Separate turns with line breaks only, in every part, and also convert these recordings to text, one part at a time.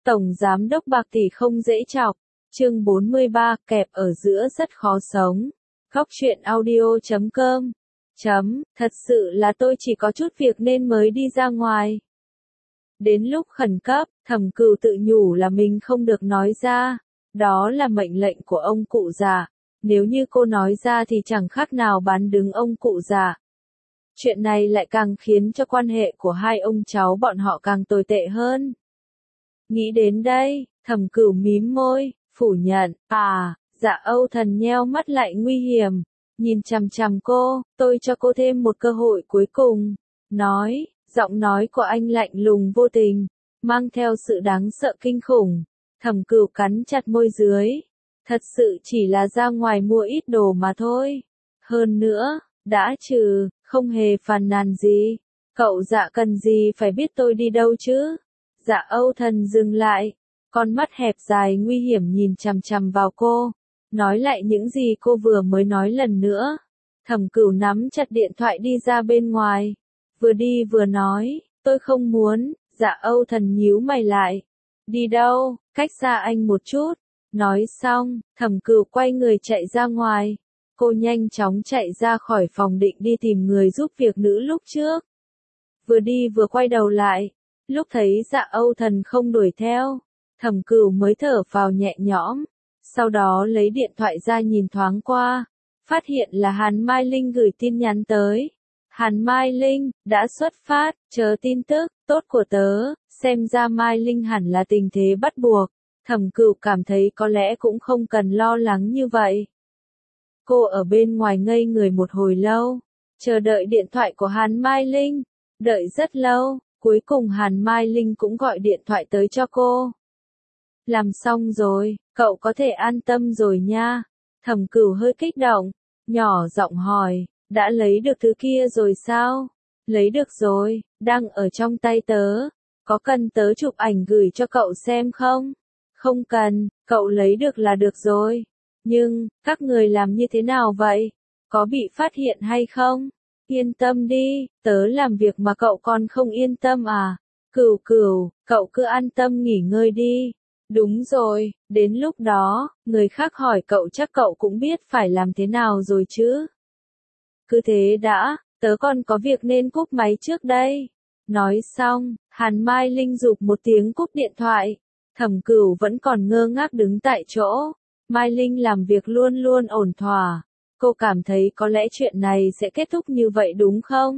Tổng giám đốc bạc tỷ không dễ chọc. Chương 43, kẹp ở giữa rất khó sống. Góc truyện audio.com. Thật sự là tôi chỉ có chút việc nên mới đi ra ngoài. Đến lúc khẩn cấp, Thẩm Cửu tự nhủ là mình không được nói ra. Đó là mệnh lệnh của ông cụ già. Nếu như cô nói ra thì chẳng khác nào bán đứng ông cụ già. Chuyện này lại càng khiến cho quan hệ của hai ông cháu bọn họ càng tồi tệ hơn. Nghĩ đến đây, Thẩm Cửu mím môi, phủ nhận, Dạ Âu Thần nheo mắt lại nguy hiểm, nhìn chằm chằm cô, tôi cho cô thêm một cơ hội cuối cùng, nói, giọng nói của anh lạnh lùng vô tình, mang theo sự đáng sợ kinh khủng. Thẩm Cửu cắn chặt môi dưới, thật sự chỉ là ra ngoài mua ít đồ mà thôi. Hơn nữa, đã trừ, không hề phàn nàn gì, cậu Dạ cần gì phải biết tôi đi đâu chứ? Dạ Âu Thần dừng lại, con mắt hẹp dài nguy hiểm nhìn chằm chằm vào cô, nói lại những gì cô vừa mới nói lần nữa. Thẩm Cửu nắm chặt điện thoại đi ra bên ngoài, vừa đi vừa nói, tôi không muốn. Dạ Âu Thần nhíu mày lại, đi đâu, cách xa anh một chút. Nói xong, Thẩm Cửu quay người chạy ra ngoài, cô nhanh chóng chạy ra khỏi phòng định đi tìm người giúp việc nữ lúc trước. Vừa đi vừa quay đầu lại. Lúc thấy Dạ Âu Thần không đuổi theo, Thẩm Cửu mới thở phào nhẹ nhõm, sau đó lấy điện thoại ra nhìn thoáng qua, phát hiện là Hàn Mai Linh gửi tin nhắn tới. Hàn Mai Linh, đã xuất phát, chờ tin tức, tốt của tớ, xem ra Mai Linh hẳn là tình thế bắt buộc. Thẩm Cửu cảm thấy có lẽ cũng không cần lo lắng như vậy. Cô ở bên ngoài ngây người một hồi lâu, chờ đợi điện thoại của Hàn Mai Linh, đợi rất lâu. Cuối cùng Hàn Mai Linh cũng gọi điện thoại tới cho cô. Làm xong rồi, cậu có thể an tâm rồi nha. Thẩm Cửu hơi kích động, nhỏ giọng hỏi, đã lấy được thứ kia rồi sao? Lấy được rồi, đang ở trong tay tớ. Có cần tớ chụp ảnh gửi cho cậu xem không? Không cần, cậu lấy được là được rồi. Nhưng, các người làm như thế nào vậy? Có bị phát hiện hay không? Yên tâm đi, tớ làm việc mà cậu còn không yên tâm à? Cửu Cửu, cậu cứ an tâm nghỉ ngơi đi. Đúng rồi, đến lúc đó, người khác hỏi cậu chắc cậu cũng biết phải làm thế nào rồi chứ. Cứ thế đã, tớ còn có việc nên cúp máy trước đây. Nói xong, Hàn Mai Linh giục một tiếng cúp điện thoại. Thẩm Cửu vẫn còn ngơ ngác đứng tại chỗ. Mai Linh làm việc luôn luôn ổn thỏa. Cô cảm thấy có lẽ chuyện này sẽ kết thúc như vậy đúng không?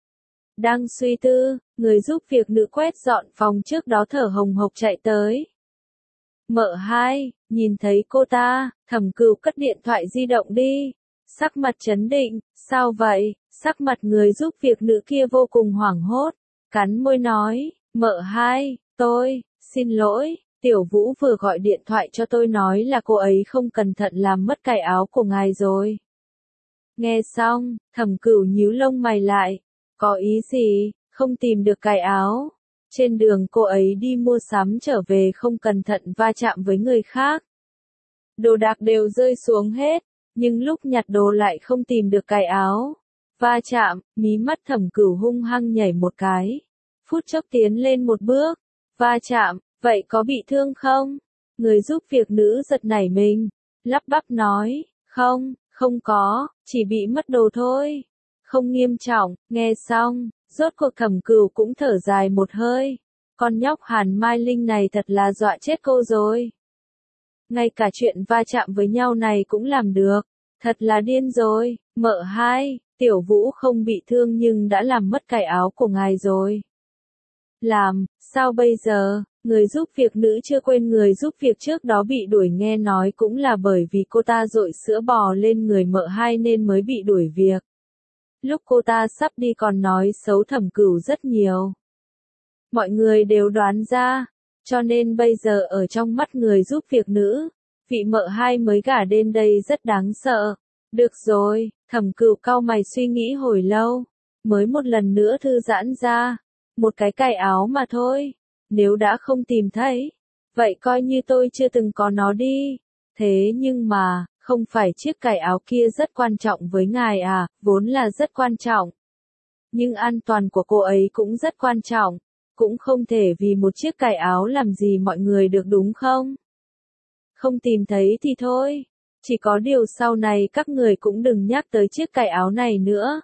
Đang suy tư, người giúp việc nữ quét dọn phòng trước đó thở hồng hộc chạy tới. Mợ hai, nhìn thấy cô ta, Thẩm Cửu cất điện thoại di động đi. Sắc mặt trấn định, sao vậy? Sắc mặt người giúp việc nữ kia vô cùng hoảng hốt. Cắn môi nói, mợ hai, xin lỗi. Tiểu Vũ vừa gọi điện thoại cho tôi nói là cô ấy không cẩn thận làm mất cài áo của ngài rồi. Nghe xong, Thẩm Cửu nhíu lông mày lại. Có ý gì, không tìm được cài áo? Trên đường cô ấy đi mua sắm trở về không cẩn thận va chạm với người khác. Đồ đạc đều rơi xuống hết, nhưng lúc nhặt đồ lại không tìm được cài áo. Va chạm, mí mắt Thẩm Cửu hung hăng nhảy một cái. Phút chốc tiến lên một bước. Va chạm, vậy có bị thương không? Người giúp việc nữ giật nảy mình, lắp bắp nói, không có, chỉ bị mất đồ thôi. Không nghiêm trọng. Nghe xong, rốt cuộc Thẩm Cửu cũng thở dài một hơi. Con nhóc Hàn Mai Linh này thật là dọa chết cô rồi. Ngay cả chuyện va chạm với nhau này cũng làm được. Thật là điên rồi. Mợ hai, Tiểu Vũ không bị thương nhưng đã làm mất cài áo của ngài rồi. Sao bây giờ? Người giúp việc nữ chưa quên người giúp việc trước đó bị đuổi, nghe nói cũng là bởi vì cô ta dội sữa bò lên người mợ hai nên mới bị đuổi việc. Lúc cô ta sắp đi còn nói xấu Thẩm Cửu rất nhiều. Mọi người đều đoán ra, cho nên bây giờ ở trong mắt người giúp việc nữ, vị mợ hai mới gả đến đây rất đáng sợ. Được rồi, Thẩm Cửu cau mày suy nghĩ hồi lâu, mới một lần nữa thư giãn ra. Một cái cài áo mà thôi. Nếu đã không tìm thấy, vậy coi như tôi chưa từng có nó đi. Thế nhưng mà, không phải chiếc cài áo kia rất quan trọng với ngài à? Vốn là rất quan trọng. Nhưng an toàn của cô ấy cũng rất quan trọng. cũng không thể vì một chiếc cài áo làm gì mọi người được đúng không? Không tìm thấy thì thôi. Chỉ có điều sau này các người cũng đừng nhắc tới chiếc cài áo này nữa.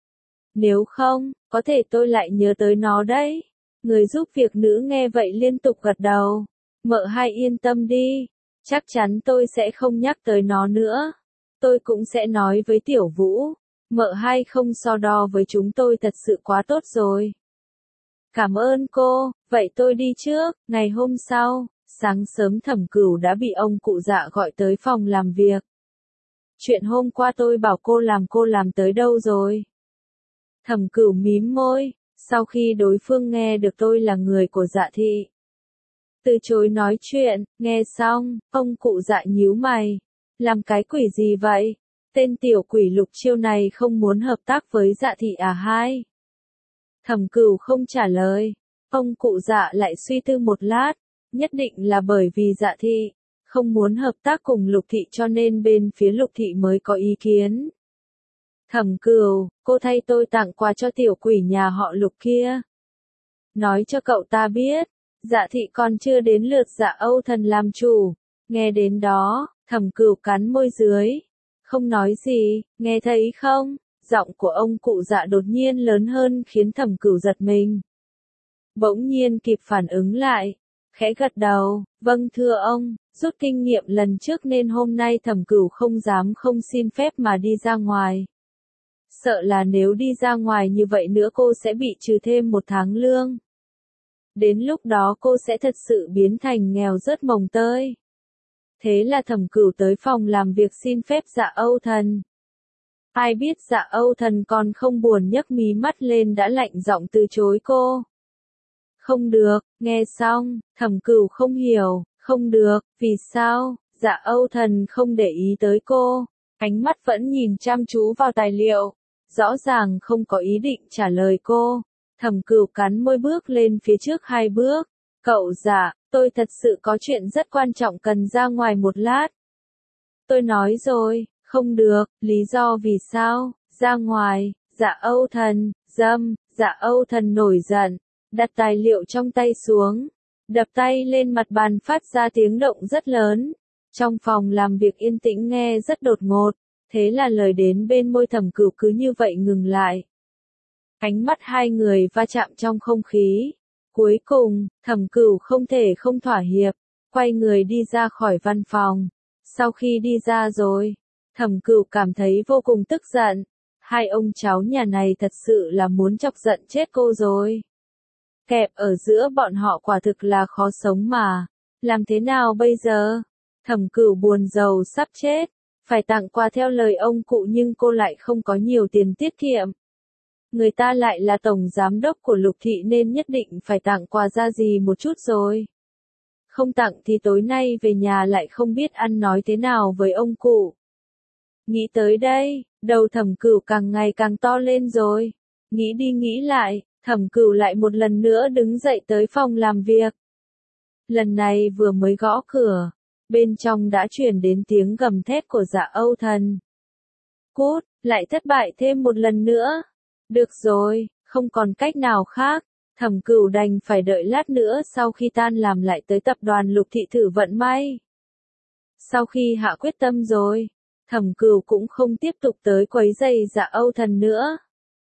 Nếu không, có thể tôi lại nhớ tới nó đấy. Người giúp việc nữ nghe vậy liên tục gật đầu. Mợ hai yên tâm đi. Chắc chắn tôi sẽ không nhắc tới nó nữa. Tôi cũng sẽ nói với Tiểu Vũ. Mợ hai không so đo với chúng tôi thật sự quá tốt rồi. Cảm ơn cô, vậy tôi đi trước. Ngày hôm sau, sáng sớm Thẩm Cửu đã bị ông cụ Dạ gọi tới phòng làm việc. Chuyện hôm qua tôi bảo cô làm tới đâu rồi? Thẩm Cửu mím môi, sau khi đối phương nghe được tôi là người của Dạ thị. Từ chối nói chuyện, nghe xong, ông cụ Dạ nhíu mày. Làm cái quỷ gì vậy? Tên tiểu quỷ Lục Chiêu này không muốn hợp tác với Dạ thị à hai? Thẩm Cửu không trả lời. Ông cụ Dạ lại suy tư một lát, nhất định là bởi vì Dạ thị không muốn hợp tác cùng Lục thị cho nên bên phía Lục thị mới có ý kiến. Thẩm Cửu, cô thay tôi tặng quà cho tiểu quỷ nhà họ Lục kia. Nói cho cậu ta biết, Dạ thị còn chưa đến lượt Dạ Âu Thần làm chủ. Nghe đến đó, Thẩm Cửu cắn môi dưới. Không nói gì, nghe thấy không? Giọng của ông cụ Dạ đột nhiên lớn hơn khiến Thẩm Cửu giật mình. Bỗng nhiên kịp phản ứng lại. Khẽ gật đầu, vâng thưa ông, rút kinh nghiệm lần trước nên hôm nay Thẩm Cửu không dám không xin phép mà đi ra ngoài. Sợ là nếu đi ra ngoài như vậy nữa cô sẽ bị trừ thêm 1 tháng lương. Đến lúc đó cô sẽ thật sự biến thành nghèo rớt mồng tơi. Thế là Thẩm Cửu tới phòng làm việc xin phép Dạ Âu Thần. Ai biết Dạ Âu Thần còn không buồn nhấc mí mắt lên đã lạnh giọng từ chối cô. Không được, nghe xong, Thẩm Cửu không hiểu, không được, vì sao? Dạ Âu Thần không để ý tới cô, ánh mắt vẫn nhìn chăm chú vào tài liệu, rõ ràng không có ý định trả lời cô. Thẩm Cửu cắn môi bước lên phía trước 2 bước. Cậu Dạ, tôi thật sự có chuyện rất quan trọng cần ra ngoài một lát. Tôi nói rồi, không được, lý do vì sao? Ra ngoài, Dạ Âu Thần, Dạ Âu Thần nổi giận, đặt tài liệu trong tay xuống, đập tay lên mặt bàn phát ra tiếng động rất lớn. Trong phòng làm việc yên tĩnh nghe rất đột ngột, thế là lời đến bên môi Thẩm Cửu cứ như vậy ngừng lại. Ánh mắt hai người va chạm trong không khí. Cuối cùng, Thẩm Cửu không thể không thỏa hiệp, quay người đi ra khỏi văn phòng. Sau khi đi ra rồi, Thẩm Cửu cảm thấy vô cùng tức giận. Hai ông cháu nhà này thật sự là muốn chọc giận chết cô rồi. Kẹp ở giữa bọn họ quả thực là khó sống mà. Làm thế nào bây giờ? Thẩm Cửu buồn rầu sắp chết. Phải tặng quà theo lời ông cụ nhưng cô lại không có nhiều tiền tiết kiệm. Người ta lại là tổng giám đốc của Lục thị nên nhất định phải tặng quà ra gì một chút rồi. Không tặng thì tối nay về nhà lại không biết ăn nói thế nào với ông cụ. Nghĩ tới đây, đầu Thẩm Cửu càng ngày càng to lên rồi. Nghĩ đi nghĩ lại, Thẩm Cửu lại một lần nữa đứng dậy tới phòng làm việc. Lần này vừa mới gõ cửa, bên trong đã truyền đến tiếng gầm thét của Dạ Âu Thần. Cút, lại thất bại thêm một lần nữa. Được rồi, không còn cách nào khác, Thẩm Cửu đành phải đợi lát nữa sau khi tan làm lại tới tập đoàn Lục thị thử vận may. Sau khi hạ quyết tâm rồi, Thẩm Cửu cũng không tiếp tục tới quấy rầy Dạ Âu Thần nữa.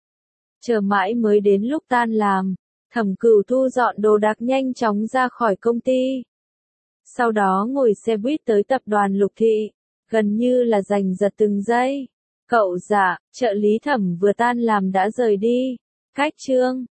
Chờ mãi mới đến lúc tan làm, Thẩm Cửu thu dọn đồ đạc nhanh chóng ra khỏi công ty. Sau đó ngồi xe buýt tới tập đoàn Lục thị, gần như là giành giật từng giây. Cậu Dạ, trợ lý Thẩm vừa tan làm đã rời đi. Cách chương